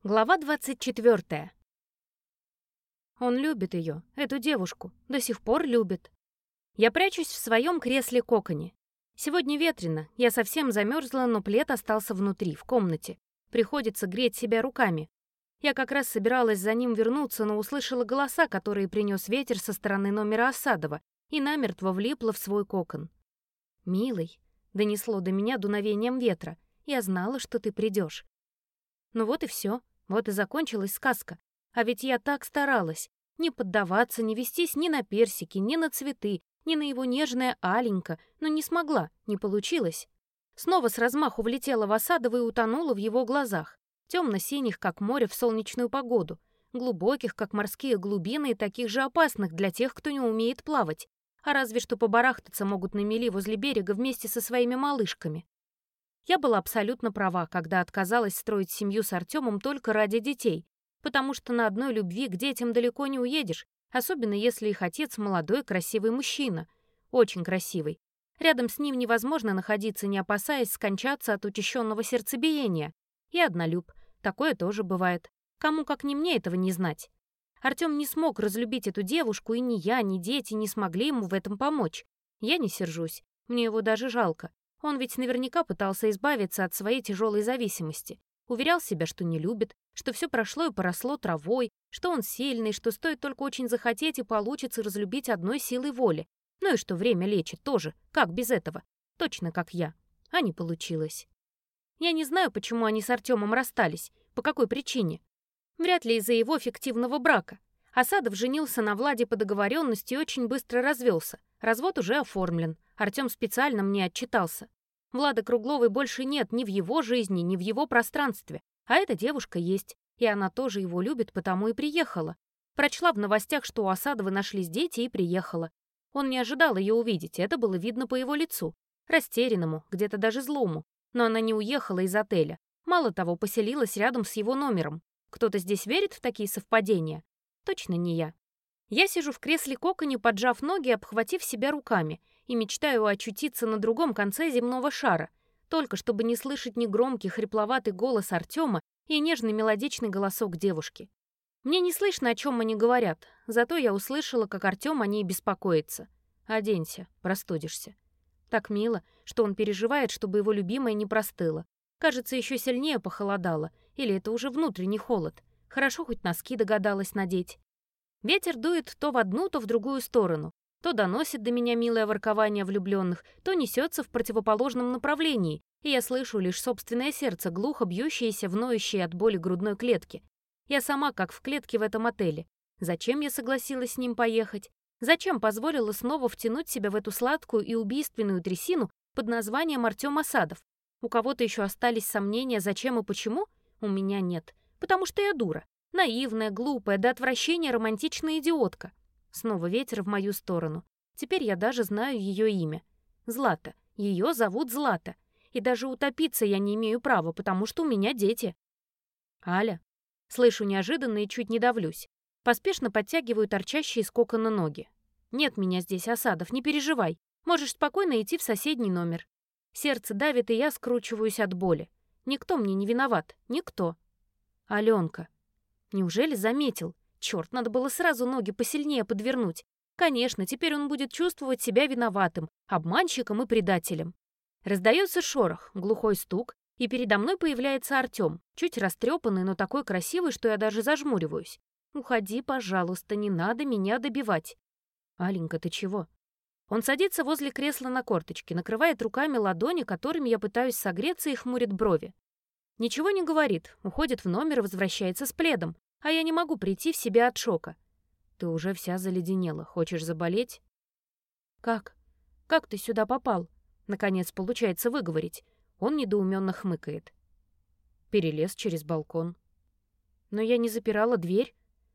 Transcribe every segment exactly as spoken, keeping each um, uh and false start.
Глава двадцать четвёртая. Он любит ее, эту девушку, до сих пор любит. Я прячусь в своем кресле-коконе. Сегодня ветрено, я совсем замерзла, но плед остался внутри, в комнате. Приходится греть себя руками. Я как раз собиралась за ним вернуться, но услышала голоса, которые принес ветер со стороны номера Осадова, и намертво влипла в свой кокон. «Милый», — донесло до меня дуновением ветра, — «я знала, что ты придешь». Ну вот и все, вот и закончилась сказка. А ведь я так старалась. Не поддаваться, не вестись ни на персики, ни на цветы, ни на его нежное аленько, но не смогла, не получилось. Снова с размаху влетела в Осадова и утонула в его глазах. Темно-синих, как море в солнечную погоду. Глубоких, как морские глубины, и таких же опасных для тех, кто не умеет плавать. А разве что побарахтаться могут на мели возле берега вместе со своими малышками. Я была абсолютно права, когда отказалась строить семью с Артемом только ради детей, потому что на одной любви к детям далеко не уедешь, особенно если их отец молодой, красивый мужчина. Очень красивый. Рядом с ним невозможно находиться, не опасаясь скончаться от учащенного сердцебиения. И однолюб. Такое тоже бывает. Кому как не мне этого не знать. Артем не смог разлюбить эту девушку, и ни я, ни дети не смогли ему в этом помочь. Я не сержусь. Мне его даже жалко. Он ведь наверняка пытался избавиться от своей тяжелой зависимости. Уверял себя, что не любит, что все прошло и поросло травой, что он сильный, что стоит только очень захотеть и получится разлюбить одной силой воли. Ну и что время лечит тоже, как без этого? Точно как я. А не получилось. Я не знаю, почему они с Артемом расстались, по какой причине. Вряд ли из-за его фиктивного брака. Осадов женился на Владе по договоренности и очень быстро развелся. Развод уже оформлен. Артем специально мне отчитался. Влады Кругловой больше нет ни в его жизни, ни в его пространстве. А эта девушка есть. И она тоже его любит, потому и приехала. Прочла в новостях, что у Осадова нашлись дети, и приехала. Он не ожидал ее увидеть, это было видно по его лицу. Растерянному, где-то даже злому. Но она не уехала из отеля. Мало того, поселилась рядом с его номером. Кто-то здесь верит в такие совпадения? Точно не я. Я сижу в кресле-коконе, поджав ноги, обхватив себя руками, и мечтаю очутиться на другом конце земного шара, только чтобы не слышать негромкий, хрипловатый голос Артема и нежный мелодичный голосок девушки. Мне не слышно, о чем они говорят, зато я услышала, как Артем о ней беспокоится. «Оденься, простудишься». Так мило, что он переживает, чтобы его любимая не простыла. Кажется, еще сильнее похолодало, или это уже внутренний холод. Хорошо, хоть носки догадалась надеть. Ветер дует то в одну, то в другую сторону. То доносит до меня милое воркование влюбленных, то несется в противоположном направлении, и я слышу лишь собственное сердце, глухо бьющееся, вноющее от боли грудной клетки. Я сама как в клетке в этом отеле. Зачем я согласилась с ним поехать? Зачем позволила снова втянуть себя в эту сладкую и убийственную трясину под названием Артем Осадов? У кого-то еще остались сомнения, зачем и почему? У меня нет. Потому что я дура. Наивная, глупая, до отвращения романтичная идиотка. Снова ветер в мою сторону. Теперь я даже знаю ее имя. Злата. Ее зовут Злата. И даже утопиться я не имею права, потому что у меня дети. Аля. Слышу неожиданно и чуть не давлюсь. Поспешно подтягиваю торчащие из кокона ноги. Нет меня здесь, Осадов, не переживай. Можешь спокойно идти в соседний номер. Сердце давит, и я скручиваюсь от боли. Никто мне не виноват. Никто. Аленка. Неужели заметил? Черт, надо было сразу ноги посильнее подвернуть. Конечно, теперь он будет чувствовать себя виноватым, обманщиком и предателем. Раздается шорох, глухой стук, и передо мной появляется Артем, чуть растрепанный, но такой красивый, что я даже зажмуриваюсь. «Уходи, пожалуйста, не надо меня добивать». «Аленька, ты чего?» Он садится возле кресла на корточке, накрывает руками ладони, которыми я пытаюсь согреться, и хмурит брови. Ничего не говорит, уходит в номер и возвращается с пледом, а я не могу прийти в себя от шока. «Ты уже вся заледенела. Хочешь заболеть?» «Как? Как ты сюда попал?» Наконец получается выговорить. Он недоуменно хмыкает. Перелез через балкон. «Но я не запирала дверь».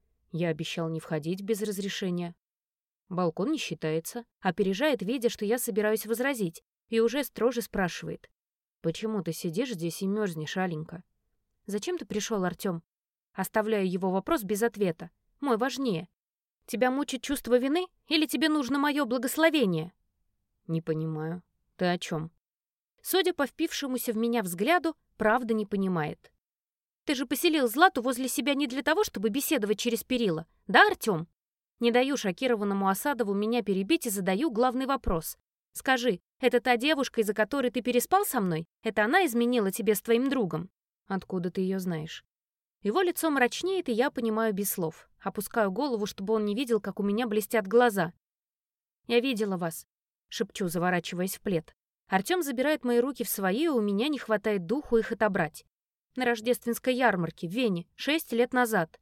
Я обещал не входить без разрешения. Балкон не считается. Опережает, видя, что я собираюсь возразить, и уже строже спрашивает. «Почему ты сидишь здесь и мерзнешь, Аленька?» «Зачем ты пришел, Артем?» Оставляю его вопрос без ответа. Мой важнее. «Тебя мучит чувство вины или тебе нужно мое благословение?» «Не понимаю. Ты о чем?» Судя по впившемуся в меня взгляду, правда не понимает. Ты же поселил Злату возле себя не для того, чтобы беседовать через перила. Да, Артём? Не даю шокированному Осадову меня перебить и задаю главный вопрос. Скажи, это та девушка, из-за которой ты переспал со мной? Это она изменила тебе с твоим другом? Откуда ты ее знаешь? Его лицо мрачнеет, и я понимаю без слов. Опускаю голову, чтобы он не видел, как у меня блестят глаза. «Я видела вас», — шепчу, заворачиваясь в плед. Артём забирает мои руки в свои, и у меня не хватает духу их отобрать. На рождественской ярмарке в Вене, шесть лет назад.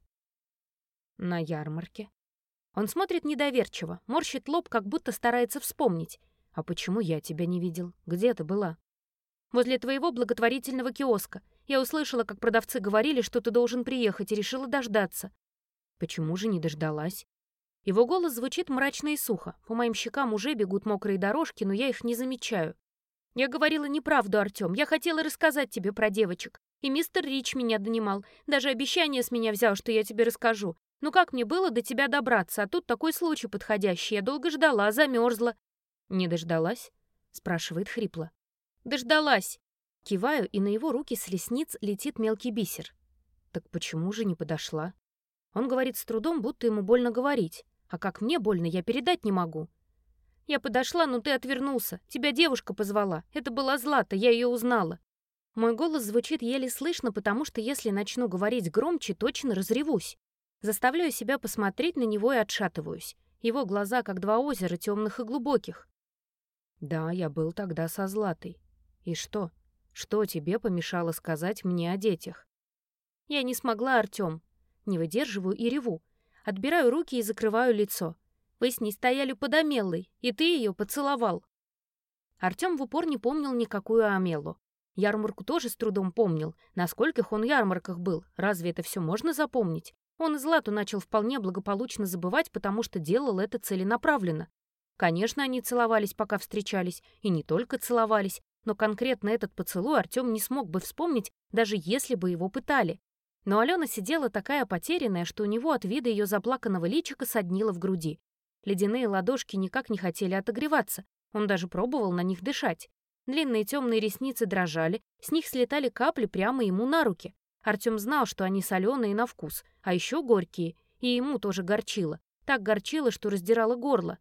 На ярмарке? Он смотрит недоверчиво, морщит лоб, как будто старается вспомнить. А почему я тебя не видел? Где ты была? Возле твоего благотворительного киоска. Я услышала, как продавцы говорили, что ты должен приехать, и решила дождаться. Почему же не дождалась? Его голос звучит мрачно и сухо. По моим щекам уже бегут мокрые дорожки, но я их не замечаю. Я говорила неправду, Артём. Я хотела рассказать тебе про девочек. И мистер Рич меня донимал. Даже обещание с меня взял, что я тебе расскажу. Ну как мне было до тебя добраться? А тут такой случай подходящий. Я долго ждала, замерзла. Не дождалась? Спрашивает хрипло. Дождалась. Киваю, и на его руки с ресниц летит мелкий бисер. Так почему же не подошла? Он говорит с трудом, будто ему больно говорить. А как мне больно, я передать не могу. Я подошла, но ты отвернулся. Тебя девушка позвала. Это была Злата, я ее узнала. Мой голос звучит еле слышно, потому что если начну говорить громче, точно разревусь. Заставляю себя посмотреть на него и отшатываюсь. Его глаза, как два озера, темных и глубоких. Да, я был тогда со Златой. И что? Что тебе помешало сказать мне о детях? Я не смогла, Артём. Не выдерживаю и реву. Отбираю руки и закрываю лицо. Вы с ней стояли под Амеллой, и ты ее поцеловал. Артём в упор не помнил никакую Амеллу. Ярмарку тоже с трудом помнил. На скольких он ярмарках был? Разве это все можно запомнить? Он и Злату начал вполне благополучно забывать, потому что делал это целенаправленно. Конечно, они целовались, пока встречались, и не только целовались, но конкретно этот поцелуй Артём не смог бы вспомнить, даже если бы его пытали. Но Алена сидела такая потерянная, что у него от вида ее заплаканного личика соднило в груди. Ледяные ладошки никак не хотели отогреваться, он даже пробовал на них дышать. Длинные темные ресницы дрожали, с них слетали капли прямо ему на руки. Артём знал, что они соленые на вкус, а еще горькие, и ему тоже горчило. Так горчило, что раздирало горло.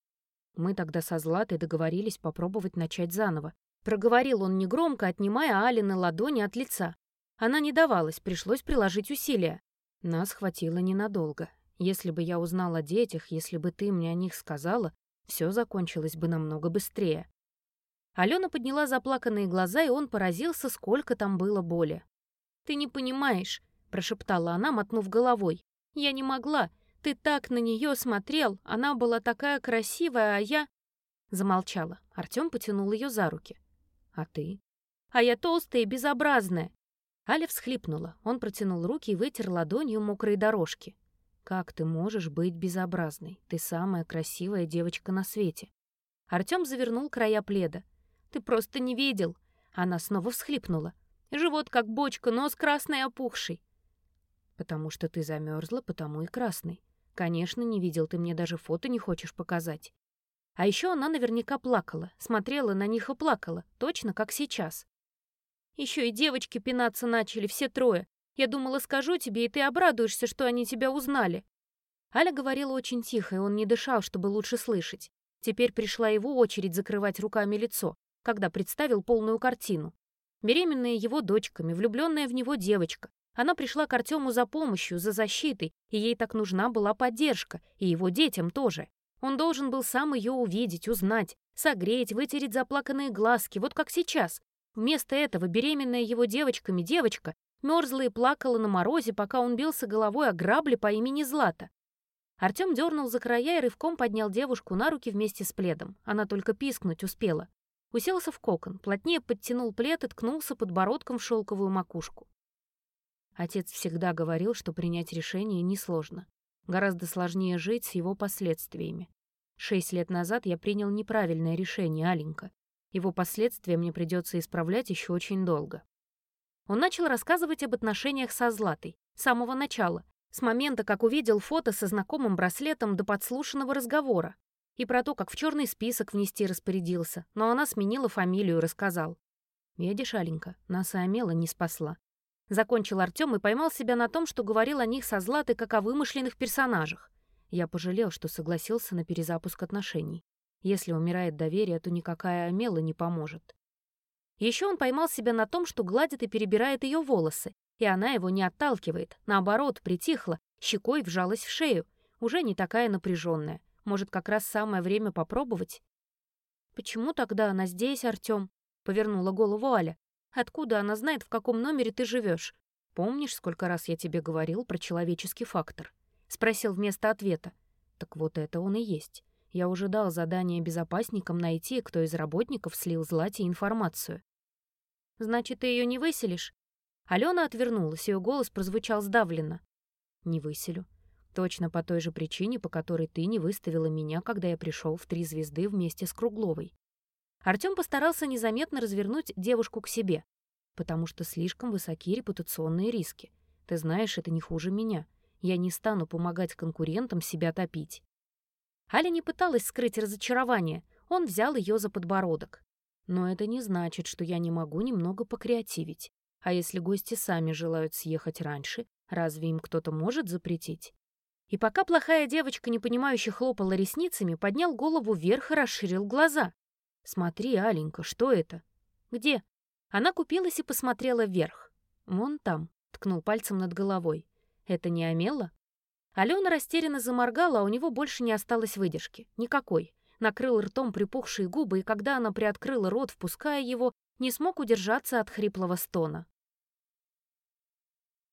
Мы тогда со Златой договорились попробовать начать заново. Проговорил он негромко, отнимая Алины ладони от лица. Она не давалась, пришлось приложить усилия. Нас хватило ненадолго. Если бы я узнал о детях, если бы ты мне о них сказала, все закончилось бы намного быстрее. Алена подняла заплаканные глаза, и он поразился, сколько там было боли. «Ты не понимаешь», — прошептала она, мотнув головой. «Я не могла. Ты так на нее смотрел. Она была такая красивая, а я...» Замолчала. Артём потянул ее за руки. «А ты?» «А я толстая и безобразная». Аля всхлипнула. Он протянул руки и вытер ладонью мокрые дорожки. «Как ты можешь быть безобразной? Ты самая красивая девочка на свете». Артём завернул края пледа. «Ты просто не видел». Она снова всхлипнула. «Живот как бочка, нос красный и опухший». «Потому что ты замерзла, потому и красный. Конечно, не видел, ты мне даже фото не хочешь показать». А еще она наверняка плакала, смотрела на них и плакала, точно как сейчас. Еще и девочки пинаться начали, все трое. Я думала, скажу тебе, и ты обрадуешься, что они тебя узнали. Аля говорила очень тихо, и он не дышал, чтобы лучше слышать. Теперь пришла его очередь закрывать руками лицо, когда представил полную картину. Беременная его дочками, влюбленная в него девочка. Она пришла к Артему за помощью, за защитой, и ей так нужна была поддержка, и его детям тоже. Он должен был сам ее увидеть, узнать, согреть, вытереть заплаканные глазки, вот как сейчас. Вместо этого беременная его девочками девочка мерзла и плакала на морозе, пока он бился головой о грабли по имени Злата. Артем дернул за края и рывком поднял девушку на руки вместе с пледом. Она только пискнуть успела. Уселся в кокон, плотнее подтянул плед и ткнулся подбородком в шелковую макушку. Отец всегда говорил, что принять решение несложно. Гораздо сложнее жить с его последствиями. Шесть лет назад я принял неправильное решение, Аленька. Его последствия мне придется исправлять еще очень долго. Он начал рассказывать об отношениях со Златой. С самого начала. С момента, как увидел фото со знакомым браслетом до подслушанного разговора. И про то, как в черный список внести распорядился. Но она сменила фамилию и рассказал. Видишь, Аленька, нас и Амела не спасла. Закончил Артем и поймал себя на том, что говорил о них со Златой как о вымышленных персонажах. Я пожалел, что согласился на перезапуск отношений. Если умирает доверие, то никакая Амела не поможет. Еще он поймал себя на том, что гладит и перебирает ее волосы, и она его не отталкивает, наоборот, притихла, щекой вжалась в шею, уже не такая напряженная. Может, как раз самое время попробовать? «Почему тогда она здесь, Артем?» — повернула голову Аля. «Откуда она знает, в каком номере ты живешь? Помнишь, сколько раз я тебе говорил про человеческий фактор?» — спросил вместо ответа. «Так вот это он и есть. Я уже дал задание безопасникам найти, кто из работников слил Злате информацию». «Значит, ты ее не выселишь?» Алена отвернулась, ее голос прозвучал сдавленно. «Не выселю. Точно по той же причине, по которой ты не выставила меня, когда я пришел в «Три звезды» вместе с Кругловой». Артем постарался незаметно развернуть девушку к себе, потому что слишком высоки репутационные риски. Ты знаешь, это не хуже меня. Я не стану помогать конкурентам себя топить. Аля не пыталась скрыть разочарование. Он взял ее за подбородок. Но это не значит, что я не могу немного покреативить. А если гости сами желают съехать раньше, разве им кто-то может запретить? И пока плохая девочка, непонимающе хлопала ресницами, поднял голову вверх и расширил глаза. «Смотри, Аленька, что это?» «Где?» Она купилась и посмотрела вверх. «Вон там», — ткнул пальцем над головой. «Это не Амела?» Алена растерянно заморгала, а у него больше не осталось выдержки. Никакой. Накрыл ртом припухшие губы, и когда она приоткрыла рот, впуская его, не смог удержаться от хриплого стона.